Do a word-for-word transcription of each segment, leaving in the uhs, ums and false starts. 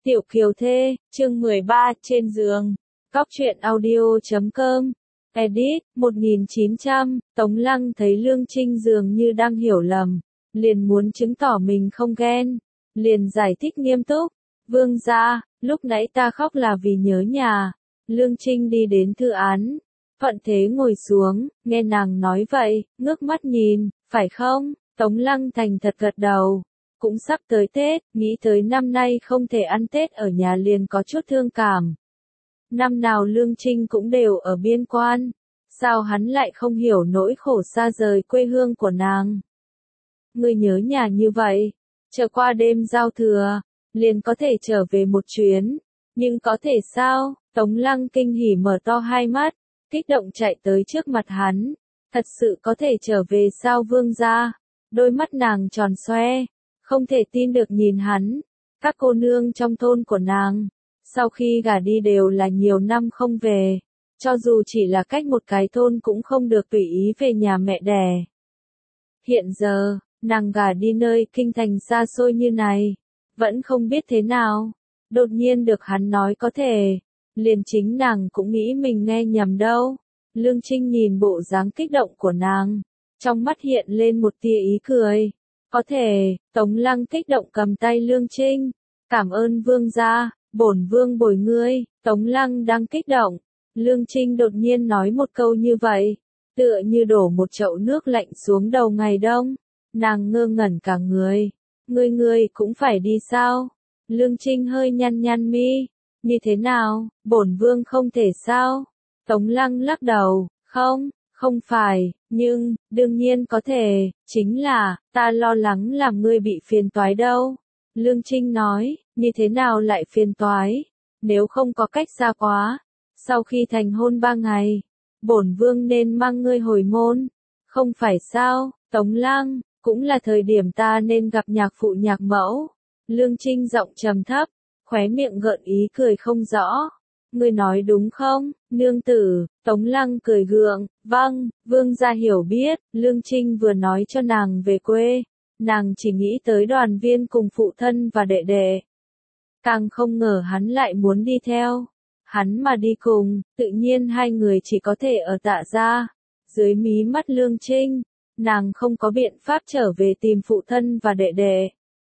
Tiểu Kiều Thê, chương mười ba, trên giường. Góc truyện audio chấm com. Edit, một nghìn chín trăm, Tống Lăng thấy Lương Trinh dường như đang hiểu lầm, liền muốn chứng tỏ mình không ghen, liền giải thích nghiêm túc. Vương gia, lúc nãy ta khóc là vì nhớ nhà. Lương Trinh đi đến thư án, thuận thế ngồi xuống, nghe nàng nói vậy, ngước mắt nhìn, phải không? Tống Lăng thành thật gật đầu. Cũng sắp tới Tết, nghĩ tới năm nay không thể ăn Tết ở nhà liền có chút thương cảm. Năm nào Lương Trinh cũng đều ở biên quan, sao hắn lại không hiểu nỗi khổ xa rời quê hương của nàng. Ngươi nhớ nhà như vậy, chờ qua đêm giao thừa, liền có thể trở về một chuyến, nhưng có thể sao? Tống Lăng kinh hỉ mở to hai mắt, kích động chạy tới trước mặt hắn, thật sự có thể trở về sao vương gia? Đôi mắt nàng tròn xoe, không thể tin được nhìn hắn. Các cô nương trong thôn của nàng, sau khi gả đi đều là nhiều năm không về, cho dù chỉ là cách một cái thôn cũng không được tùy ý về nhà mẹ đẻ. Hiện giờ, nàng gả đi nơi kinh thành xa xôi như này, vẫn không biết thế nào. Đột nhiên được hắn nói có thể, liền chính nàng cũng nghĩ mình nghe nhầm đâu. Lương Trinh nhìn bộ dáng kích động của nàng, trong mắt hiện lên một tia ý cười. Có thể, Tống Lăng kích động cầm tay Lương Trinh. Cảm ơn vương gia, bổn vương bồi ngươi. Tống Lăng đang kích động. Lương Trinh đột nhiên nói một câu như vậy, tựa như đổ một chậu nước lạnh xuống đầu ngày đông. Nàng ngơ ngẩn cả người. Ngươi ngươi cũng phải đi sao? Lương Trinh hơi nhăn nhăn mi. Như thế nào, bổn vương không thể sao? Tống Lăng lắc đầu, không. Không phải, nhưng, đương nhiên có thể, chính là, ta lo lắng làm ngươi bị phiền toái đâu. Lương Trinh nói, như thế nào lại phiền toái, nếu không có cách xa quá. Sau khi thành hôn ba ngày, bổn vương nên mang ngươi hồi môn, không phải sao? Tống Lăng, cũng là thời điểm ta nên gặp nhạc phụ nhạc mẫu. Lương Trinh giọng trầm thấp, khóe miệng gợn ý cười không rõ. Ngươi nói đúng không, nương tử? Tống Lăng cười gượng, vâng, vương gia hiểu biết. Lương Trinh vừa nói cho nàng về quê, nàng chỉ nghĩ tới đoàn viên cùng phụ thân và đệ đệ. Càng không ngờ hắn lại muốn đi theo. Hắn mà đi cùng, tự nhiên hai người chỉ có thể ở Tạ gia. Dưới mí mắt Lương Trinh, nàng không có biện pháp trở về tìm phụ thân và đệ đệ.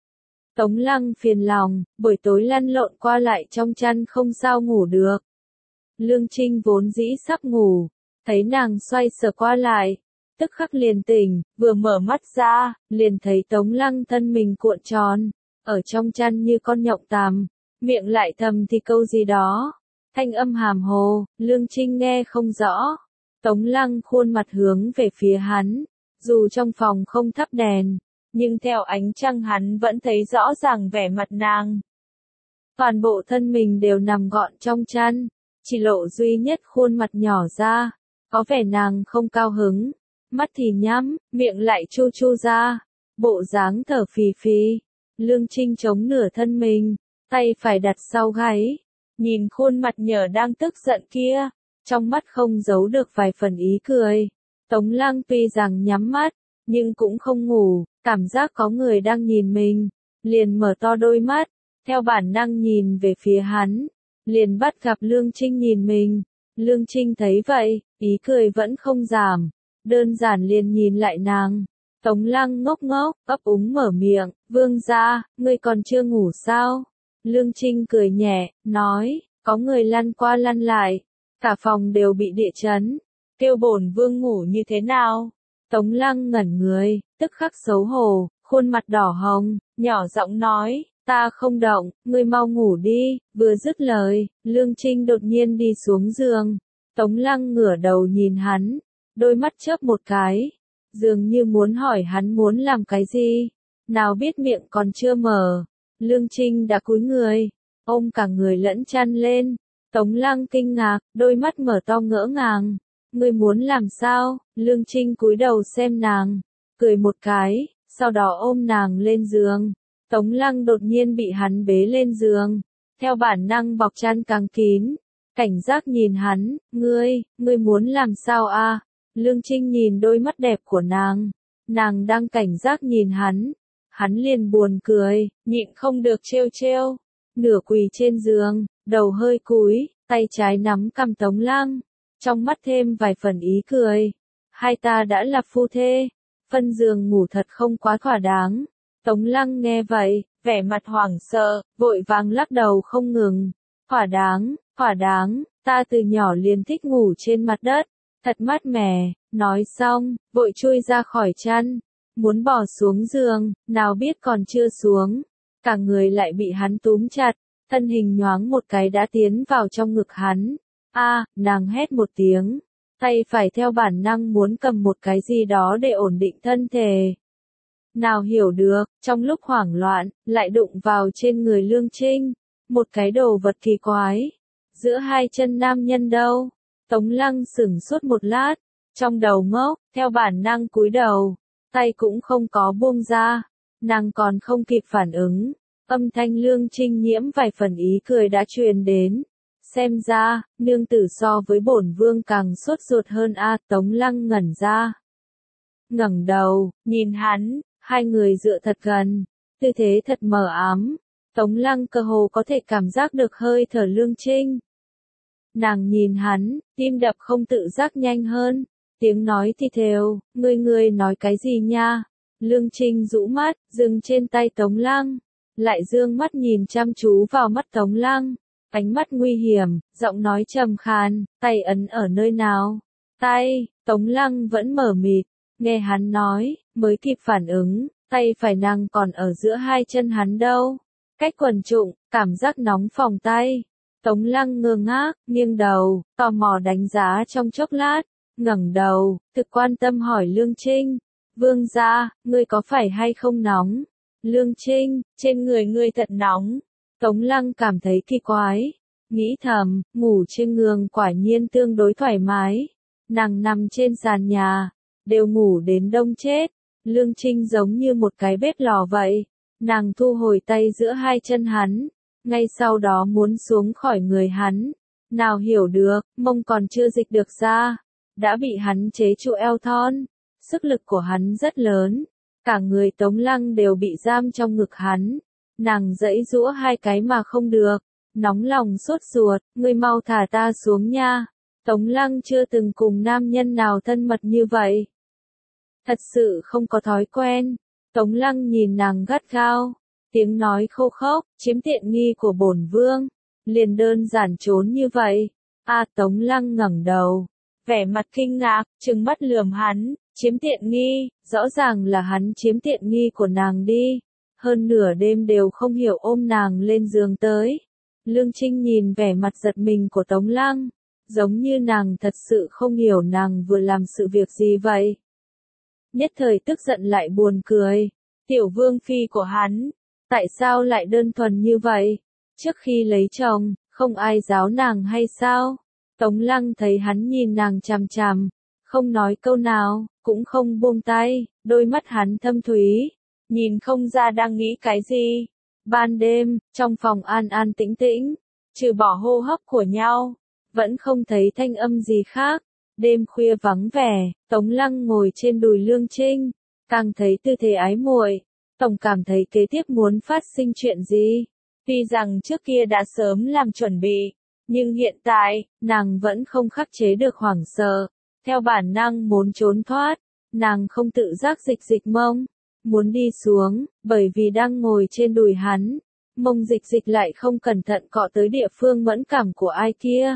Tống Lăng phiền lòng, buổi tối lăn lộn qua lại trong chăn không sao ngủ được. Lương Trinh vốn dĩ sắp ngủ, thấy nàng xoay sở qua lại, tức khắc liền tỉnh, vừa mở mắt ra, liền thấy Tống Lăng thân mình cuộn tròn, ở trong chăn như con nhộng tằm, miệng lại thầm thì câu gì đó, thanh âm hàm hồ, Lương Trinh nghe không rõ. Tống Lăng khuôn mặt hướng về phía hắn, dù trong phòng không thắp đèn, nhưng theo ánh trăng hắn vẫn thấy rõ ràng vẻ mặt nàng. Toàn bộ thân mình đều nằm gọn trong chăn, chỉ lộ duy nhất khuôn mặt nhỏ ra, có vẻ nàng không cao hứng, mắt thì nhắm, miệng lại chu chu ra, bộ dáng thở phì phì. Lương Trinh chống nửa thân mình, tay phải đặt sau gáy, nhìn khuôn mặt nhở đang tức giận kia, trong mắt không giấu được vài phần ý cười. Tống Lăng tuy rằng nhắm mắt, nhưng cũng không ngủ, cảm giác có người đang nhìn mình, liền mở to đôi mắt, theo bản năng nhìn về phía hắn, liền bắt gặp Lương Trinh nhìn mình. Lương Trinh thấy vậy, ý cười vẫn không giảm, đơn giản liền nhìn lại nàng. Tống Lăng ngốc ngốc, ấp úng mở miệng, vương gia, ngươi còn chưa ngủ sao? Lương Trinh cười nhẹ, nói, có người lăn qua lăn lại, cả phòng đều bị địa chấn, kêu bổn vương ngủ như thế nào? Tống Lăng ngẩn người, tức khắc xấu hổ, khuôn mặt đỏ hồng, nhỏ giọng nói, ta không động, ngươi mau ngủ đi. Vừa dứt lời, Lương Trinh đột nhiên đi xuống giường. Tống Lăng ngửa đầu nhìn hắn, đôi mắt chớp một cái, dường như muốn hỏi hắn muốn làm cái gì, nào biết miệng còn chưa mở. Lương Trinh đã cúi người, ôm cả người lẫn chăn lên. Tống Lăng kinh ngạc, đôi mắt mở to ngỡ ngàng. Ngươi muốn làm sao? Lương Trinh cúi đầu xem nàng, cười một cái, sau đó ôm nàng lên giường. Tống Lăng đột nhiên bị hắn bế lên giường, theo bản năng bọc chăn càng kín, cảnh giác nhìn hắn, ngươi, ngươi muốn làm sao a? Lương Trinh nhìn đôi mắt đẹp của nàng, nàng đang cảnh giác nhìn hắn, hắn liền buồn cười, nhịn không được trêu trêu, nửa quỳ trên giường, đầu hơi cúi, tay trái nắm cằm Tống Lăng, trong mắt thêm vài phần ý cười. Hai ta đã là phu thê, phân giường ngủ thật không quá thỏa đáng. Tống Lăng nghe vậy, vẻ mặt hoảng sợ, vội vàng lắc đầu không ngừng. Thỏa đáng, thỏa đáng, ta từ nhỏ liền thích ngủ trên mặt đất, thật mát mẻ. Nói xong, vội chui ra khỏi chăn, muốn bỏ xuống giường, nào biết còn chưa xuống, cả người lại bị hắn túm chặt, thân hình nhoáng một cái đã tiến vào trong ngực hắn. A, nàng hét một tiếng, tay phải theo bản năng muốn cầm một cái gì đó để ổn định thân thể. Nào hiểu được, trong lúc hoảng loạn, lại đụng vào trên người Lương Trinh, một cái đồ vật kỳ quái. Giữa hai chân nam nhân đâu? Tống Lăng sững sốt một lát, trong đầu ngốc, theo bản năng cúi đầu, tay cũng không có buông ra, nàng còn không kịp phản ứng, âm thanh Lương Trinh nhiễm vài phần ý cười đã truyền đến. Xem ra, nương tử so với bổn vương càng sốt ruột hơn a. Tống Lăng ngẩn ra, ngẩng đầu, nhìn hắn, hai người dựa thật gần, tư thế thật mờ ám. Tống Lăng cơ hồ có thể cảm giác được hơi thở Lương Trinh. Nàng nhìn hắn, tim đập không tự giác nhanh hơn, tiếng nói thì thều, ngươi ngươi nói cái gì nha? Lương Trinh rũ mắt, dừng trên tay Tống Lăng, lại dương mắt nhìn chăm chú vào mắt Tống Lăng, ánh mắt nguy hiểm, giọng nói trầm khàn, tay ấn ở nơi nào? Tay, Tống Lăng vẫn mờ mịt, nghe hắn nói, mới kịp phản ứng, tay phải nàng còn ở giữa hai chân hắn đâu, cách quần trụng, cảm giác nóng phòng tay. Tống Lăng ngơ ngác, nghiêng đầu, tò mò đánh giá trong chốc lát, ngẩng đầu, thực quan tâm hỏi Lương Trinh, vương gia, ngươi có phải hay không nóng? Lương Trinh, trên người ngươi thật nóng. Tống Lăng cảm thấy kỳ quái, nghĩ thầm, ngủ trên giường quả nhiên tương đối thoải mái. Nàng nằm trên sàn nhà, đều ngủ đến đông chết. Lương Trinh giống như một cái bếp lò vậy. Nàng thu hồi tay giữa hai chân hắn, ngay sau đó muốn xuống khỏi người hắn. Nào hiểu được, mông còn chưa dịch được ra, đã bị hắn chế trụ eo thon. Sức lực của hắn rất lớn, cả người Tống Lăng đều bị giam trong ngực hắn. Nàng giãy giũa hai cái mà không được, nóng lòng sốt ruột, ngươi mau thả ta xuống nha. Tống Lăng chưa từng cùng nam nhân nào thân mật như vậy. Thật sự không có thói quen. Tống Lăng nhìn nàng gắt gao, tiếng nói khô khốc, chiếm tiện nghi của bổn vương, liền đơn giản trốn như vậy. A Tống Lăng ngẩng đầu, vẻ mặt kinh ngạc, trừng mắt lườm hắn, chiếm tiện nghi, rõ ràng là hắn chiếm tiện nghi của nàng đi. Hơn nửa đêm đều không hiểu ôm nàng lên giường tới. Lương Trinh nhìn vẻ mặt giật mình của Tống Lăng, giống như nàng thật sự không hiểu nàng vừa làm sự việc gì vậy. Nhất thời tức giận lại buồn cười, tiểu vương phi của hắn, tại sao lại đơn thuần như vậy? Trước khi lấy chồng, không ai giáo nàng hay sao? Tống Lăng thấy hắn nhìn nàng chằm chằm, không nói câu nào, cũng không buông tay, đôi mắt hắn thâm thúy, nhìn không ra đang nghĩ cái gì. Ban đêm, trong phòng an an tĩnh tĩnh, trừ bỏ hô hấp của nhau, vẫn không thấy thanh âm gì khác. Đêm khuya vắng vẻ, Tống Lăng ngồi trên đùi Lương Trinh, càng thấy tư thế ái muội, tổng cảm thấy kế tiếp muốn phát sinh chuyện gì. Tuy rằng trước kia đã sớm làm chuẩn bị, nhưng hiện tại, nàng vẫn không khắc chế được hoảng sợ, theo bản năng muốn trốn thoát, nàng không tự giác dịch dịch mông, muốn đi xuống, bởi vì đang ngồi trên đùi hắn, mông dịch dịch lại không cẩn thận cọ tới địa phương mẫn cảm của ai kia.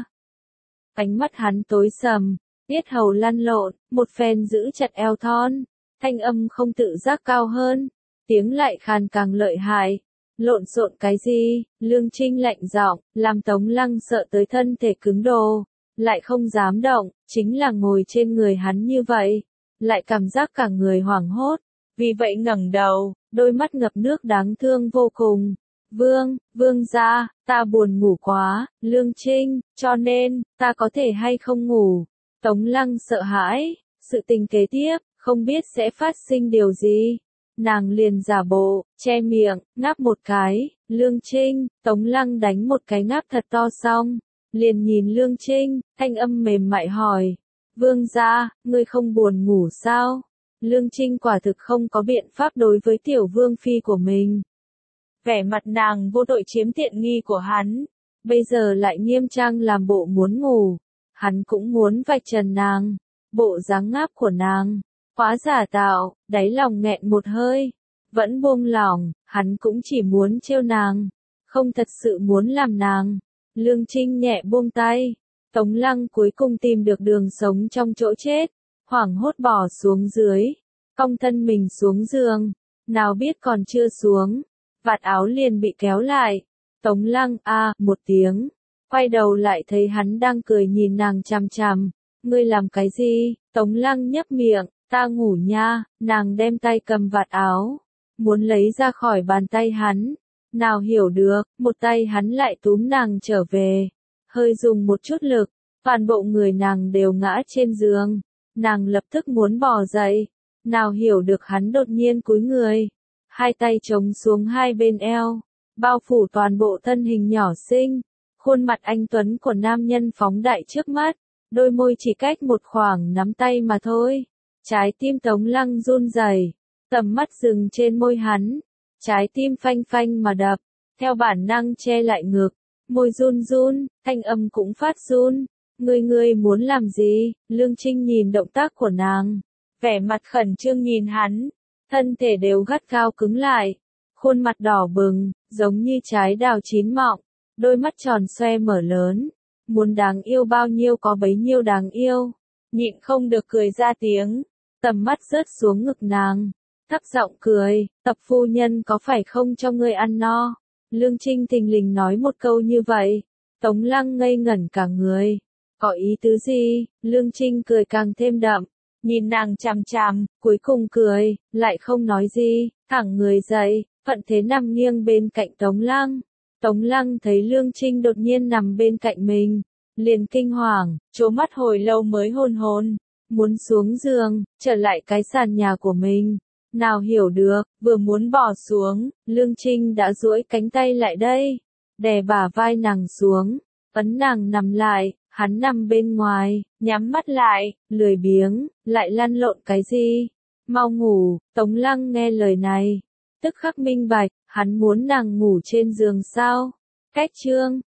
Ánh mắt hắn tối sầm, yết hầu lăn lộn, một phen giữ chặt eo thon, thanh âm không tự giác cao hơn, tiếng lại khàn càng lợi hại. Lộn xộn cái gì? Lương Trinh lạnh giọng, làm Tống Lăng sợ tới thân thể cứng đờ, lại không dám động, chính là ngồi trên người hắn như vậy, lại cảm giác cả người hoảng hốt, vì vậy ngẩng đầu, đôi mắt ngập nước đáng thương vô cùng. Vương, vương gia, ta buồn ngủ quá, Lương Trinh, cho nên, ta có thể hay không ngủ? Tống Lăng sợ hãi, sự tình kế tiếp, không biết sẽ phát sinh điều gì. Nàng liền giả bộ, che miệng, ngáp một cái. Lương Trinh, Tống Lăng đánh một cái ngáp thật to xong, liền nhìn Lương Trinh, thanh âm mềm mại hỏi, vương gia, ngươi không buồn ngủ sao? Lương Trinh quả thực không có biện pháp đối với tiểu vương phi của mình. vẻ mặt nàng vô tội chiếm tiện nghi của hắn, bây giờ lại nghiêm trang làm bộ muốn ngủ, hắn cũng muốn vạch trần nàng, bộ dáng ngáp của nàng, quá giả tạo, đáy lòng nghẹn một hơi, vẫn buông lỏng, hắn cũng chỉ muốn trêu nàng, không thật sự muốn làm nàng. Lương Trinh nhẹ buông tay, Tống Lăng cuối cùng tìm được đường sống trong chỗ chết, hoảng hốt bỏ xuống dưới, cong thân mình xuống giường, nào biết còn chưa xuống, vạt áo liền bị kéo lại. Tống Lăng a một tiếng, quay đầu lại thấy hắn đang cười nhìn nàng chằm chằm, ngươi làm cái gì? Tống Lăng nhấp miệng, ta ngủ nha, nàng đem tay cầm vạt áo, muốn lấy ra khỏi bàn tay hắn, nào hiểu được, một tay hắn lại túm nàng trở về, hơi dùng một chút lực, toàn bộ người nàng đều ngã trên giường, nàng lập tức muốn bò dậy, nào hiểu được hắn đột nhiên cúi người, hai tay chống xuống hai bên eo, bao phủ toàn bộ thân hình nhỏ xinh, khuôn mặt anh tuấn của nam nhân phóng đại trước mắt, đôi môi chỉ cách một khoảng nắm tay mà thôi. Trái tim Tống Lăng run rẩy, tầm mắt dừng trên môi hắn, trái tim phanh phanh mà đập, theo bản năng che lại ngực, môi run run, thanh âm cũng phát run. Ngươi ngươi muốn làm gì? Lương Trinh nhìn động tác của nàng, vẻ mặt khẩn trương nhìn hắn, thân thể đều gắt gao cứng lại, khuôn mặt đỏ bừng, giống như trái đào chín mọng, đôi mắt tròn xoe mở lớn, muốn đáng yêu bao nhiêu có bấy nhiêu đáng yêu, nhịn không được cười ra tiếng, tầm mắt rớt xuống ngực nàng, thấp giọng cười, Tập phu nhân có phải không cho ngươi ăn no? Lương Trinh thình lình nói một câu như vậy, Tống Lăng ngây ngẩn cả người, có ý tứ gì? Lương Trinh cười càng thêm đậm, nhìn nàng chằm chằm, cuối cùng cười, lại không nói gì, thẳng người dậy, thuận thế nằm nghiêng bên cạnh Tống Lăng. Tống Lăng thấy Lương Trinh đột nhiên nằm bên cạnh mình, liền kinh hoàng, trố mắt hồi lâu mới hôn hôn, muốn xuống giường, trở lại cái sàn nhà của mình. Nào hiểu được, vừa muốn bỏ xuống, Lương Trinh đã duỗi cánh tay lại đây, đè bả vai nàng xuống, ấn nàng nằm lại, hắn nằm bên ngoài, nhắm mắt lại, lười biếng, lại lăn lộn cái gì? Mau ngủ. Tống Lăng nghe lời này, tức khắc minh bạch, hắn muốn nàng ngủ trên giường sao? Cách chương